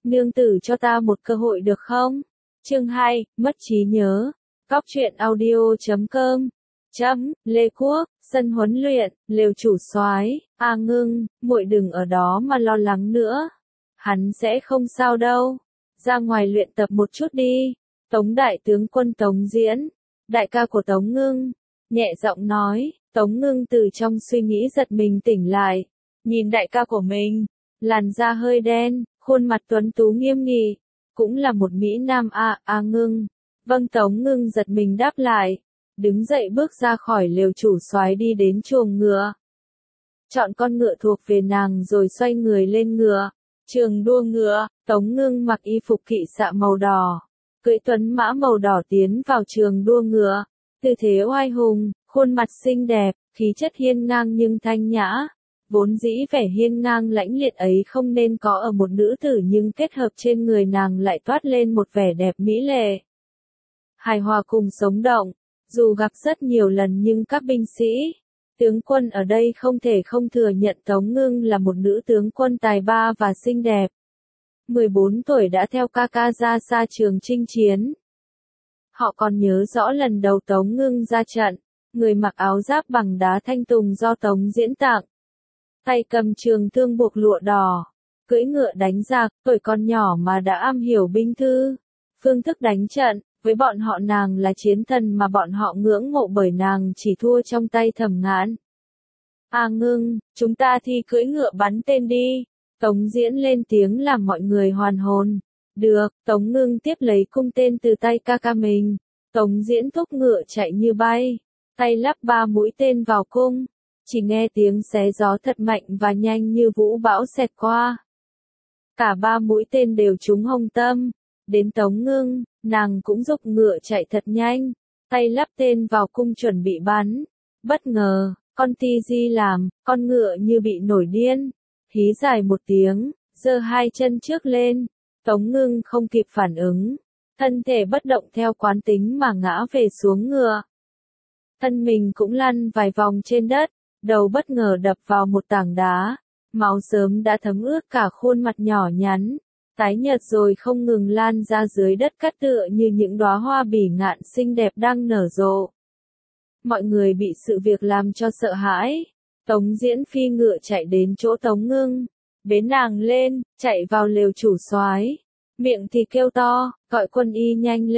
nương tử cho ta một cơ hội được không? Chương 2, mất trí nhớ. Cóc truyện audio.com. Lê Quốc, sân huấn luyện, Lều chủ soái, A Ngưng, muội đừng ở đó mà lo lắng nữa. Hắn sẽ không sao đâu. Ra ngoài luyện tập một chút đi. Tống đại tướng quân Tống Diễn, đại ca của Tống Ngưng, nhẹ giọng nói. Tống Ngưng từ trong suy nghĩ giật mình tỉnh lại, nhìn đại ca của mình, làn da hơi đen, khuôn mặt tuấn tú nghiêm nghị, cũng là một mỹ nam. A Ngưng. Vâng. Tống Ngưng giật mình đáp lại, đứng dậy bước ra khỏi lều chủ soái đi đến chuồng ngựa. Chọn con ngựa thuộc về nàng rồi xoay người lên ngựa. Trường đua ngựa, Tống Ngưng mặc y phục kỵ xạ màu đỏ, cưỡi tuấn mã màu đỏ tiến vào trường đua ngựa, tư thế oai hùng, khuôn mặt xinh đẹp, khí chất hiên ngang nhưng thanh nhã. Vốn dĩ vẻ hiên ngang lãnh liệt ấy không nên có ở một nữ tử, nhưng kết hợp trên người nàng lại toát lên một vẻ đẹp mỹ lệ, hài hòa cùng sống động. Dù gặp rất nhiều lần nhưng các binh sĩ, tướng quân ở đây không thể không thừa nhận Tống Ngưng là một nữ tướng quân tài ba và xinh đẹp. 14 tuổi đã theo ca ca ra xa trường chinh chiến. Họ còn nhớ rõ lần đầu Tống Ngưng ra trận, người mặc áo giáp bằng đá thanh tùng do Tống Diễn tặng, tay cầm trường thương buộc lụa đỏ, cưỡi ngựa đánh giặc. Tuổi còn nhỏ mà đã am hiểu binh thư, phương thức đánh trận. Với bọn họ nàng là chiến thần mà bọn họ ngưỡng mộ, bởi nàng chỉ thua trong tay Thẩm Ngạn. A Ngưng, chúng ta thi cưỡi ngựa bắn tên đi. Tống Diễn lên tiếng làm mọi người hoàn hồn. Được. Tống Ngưng tiếp lấy cung tên từ tay ca ca mình. Tống Diễn thúc ngựa chạy như bay, tay lắp 3 mũi tên vào cung. Chỉ nghe tiếng xé gió thật mạnh và nhanh như vũ bão xẹt qua. Cả 3 mũi tên đều trúng hông tâm. Đến Tống Ngưng, nàng cũng giục ngựa chạy thật nhanh, tay lắp tên vào cung chuẩn bị bắn. Bất ngờ, con ti di làm, con ngựa như bị nổi điên, hí dài một tiếng, giơ 2 chân trước lên. Tống Ngưng không kịp phản ứng, thân thể bất động theo quán tính mà ngã về xuống ngựa. Thân mình cũng lăn vài vòng trên đất, đầu bất ngờ đập vào một tảng đá, máu sớm đã thấm ướt cả khuôn mặt nhỏ nhắn, tái nhợt rồi không ngừng lan ra dưới đất, cắt tựa như những đóa hoa bỉ ngạn xinh đẹp đang nở rộ. Mọi người bị sự việc làm cho sợ hãi. Tống Diễn phi ngựa chạy đến chỗ Tống Ngưng, bế nàng lên, chạy vào lều chủ soái, miệng thì kêu to, gọi quân y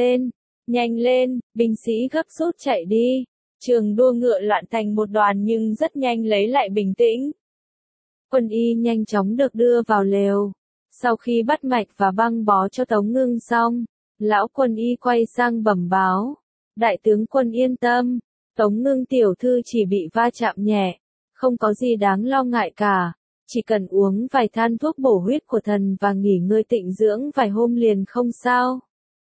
nhanh lên, binh sĩ gấp rút chạy đi. Trường đua ngựa loạn thành một đoàn nhưng rất nhanh lấy lại bình tĩnh. Quân y nhanh chóng được đưa vào lều. Sau khi bắt mạch và băng bó cho Tống Ngưng xong, lão quân y quay sang bẩm báo. Đại tướng quân yên tâm, Tống Ngưng tiểu thư chỉ bị va chạm nhẹ, không có gì đáng lo ngại cả. Chỉ cần uống vài than thuốc bổ huyết của thần và nghỉ ngơi tịnh dưỡng vài hôm liền không sao.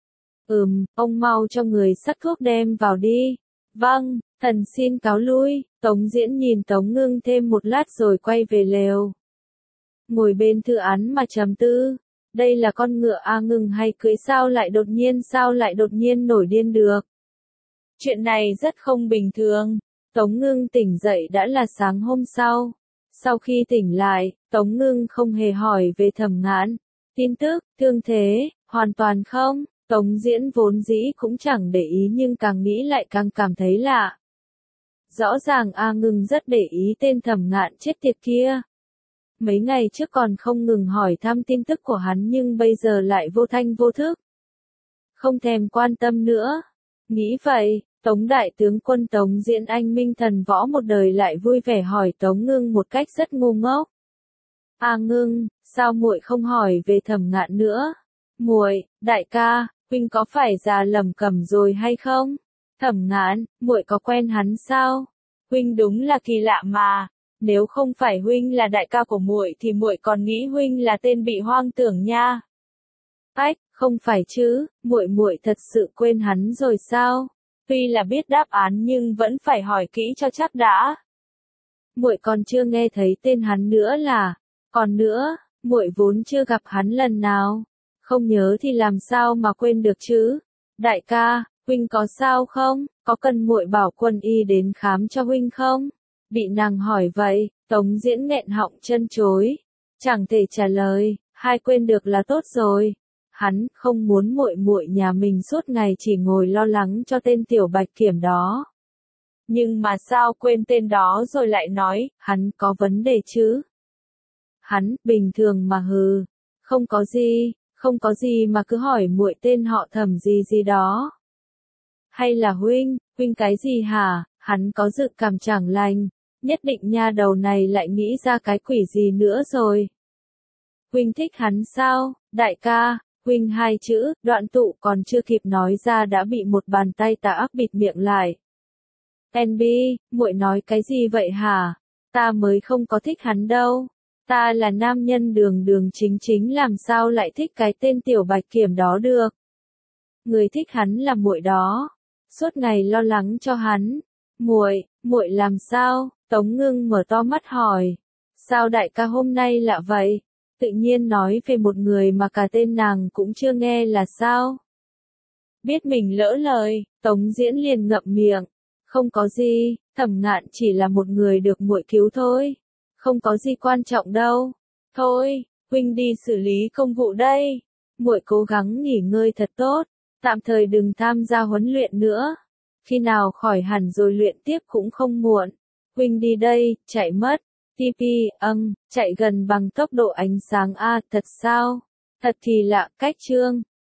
Ông mau cho người sắc thuốc đem vào đi. Vâng, thần xin cáo lui. Tống Diễn nhìn Tống Ngưng thêm một lát rồi quay về lều. Ngồi bên thư án mà trầm tư. Đây là con ngựa A Ngưng hay cưỡi, sao lại đột nhiên nổi điên được. Chuyện này rất không bình thường. Tống Ngưng tỉnh dậy đã là sáng hôm sau. Sau khi tỉnh lại, Tống Ngưng không hề hỏi về Thẩm Ngạn. Tin tức, thương thế, hoàn toàn không. Tống Diễn vốn dĩ cũng chẳng để ý nhưng càng nghĩ lại càng cảm thấy lạ. Rõ ràng A Ngưng rất để ý tên Thẩm Ngạn chết tiệt kia. Mấy ngày trước còn không ngừng hỏi thăm tin tức của hắn nhưng bây giờ lại vô thanh vô thức, không thèm quan tâm nữa. Nghĩ vậy, Tống đại tướng quân Tống Diễn anh minh thần võ một đời lại vui vẻ hỏi Tống Ngưng một cách rất ngu ngốc. A Ngưng, sao muội không hỏi về Thẩm Ngạn nữa? Muội, đại ca, huynh có phải già lầm cẩm rồi hay không? Thẩm Ngạn, muội có quen hắn sao? Huynh đúng là kỳ lạ mà. Nếu không phải huynh là đại ca của muội thì muội còn nghĩ huynh là tên bị hoang tưởng nha. Ách, không phải chứ, muội thật sự quên hắn rồi sao? Tuy là biết đáp án nhưng vẫn phải hỏi kỹ cho chắc đã. Muội còn chưa nghe thấy tên hắn nữa là. Còn nữa, muội vốn chưa gặp hắn lần nào. Không nhớ thì làm sao mà quên được chứ? Đại ca, huynh có sao không? Có cần muội bảo quân y đến khám cho huynh không? Bị nàng hỏi vậy, Tống Diễn nghẹn họng chân chối, chẳng thể trả lời. hai quên được là tốt rồi. Hắn không muốn muội muội nhà mình suốt ngày chỉ ngồi lo lắng cho tên tiểu bạch kiểm đó. Nhưng mà sao quên tên đó rồi lại nói, hắn có vấn đề chứ? Hắn, bình thường mà hừ. Không có gì mà cứ hỏi muội tên họ Thẩm gì gì đó. Hay là huynh cái gì hả? Hắn có dự cảm chẳng lành, nhất định nha đầu này lại nghĩ ra cái quỷ gì nữa rồi. Huynh thích hắn sao, đại ca? Huynh hai chữ, Đoạn Tụ còn chưa kịp nói ra đã bị một bàn tay tà ác bịt miệng lại. NB, muội nói cái gì vậy hả? Ta mới không có thích hắn đâu. Ta là nam nhân đường đường chính chính làm sao lại thích cái tên tiểu bạch kiểm đó được. Người thích hắn là muội đó. Suốt ngày lo lắng cho hắn. Muội làm sao? Tống Ngưng mở to mắt hỏi. Sao đại ca hôm nay lạ vậy? Tự nhiên nói về một người mà cả tên nàng cũng chưa nghe là sao? Biết mình lỡ lời, Tống Diễn liền ngậm miệng. Không có gì, Thẩm Ngạn chỉ là một người được muội cứu thôi. Không có gì quan trọng đâu. Thôi, huynh đi xử lý công vụ đây. Muội cố gắng nghỉ ngơi thật tốt, tạm thời đừng tham gia huấn luyện nữa. Khi nào khỏi hẳn rồi luyện tiếp cũng không muộn. Huynh đi đây, chạy mất. TP, chạy gần bằng tốc độ ánh sáng a, thật sao? Thật thì lạ, cách chương.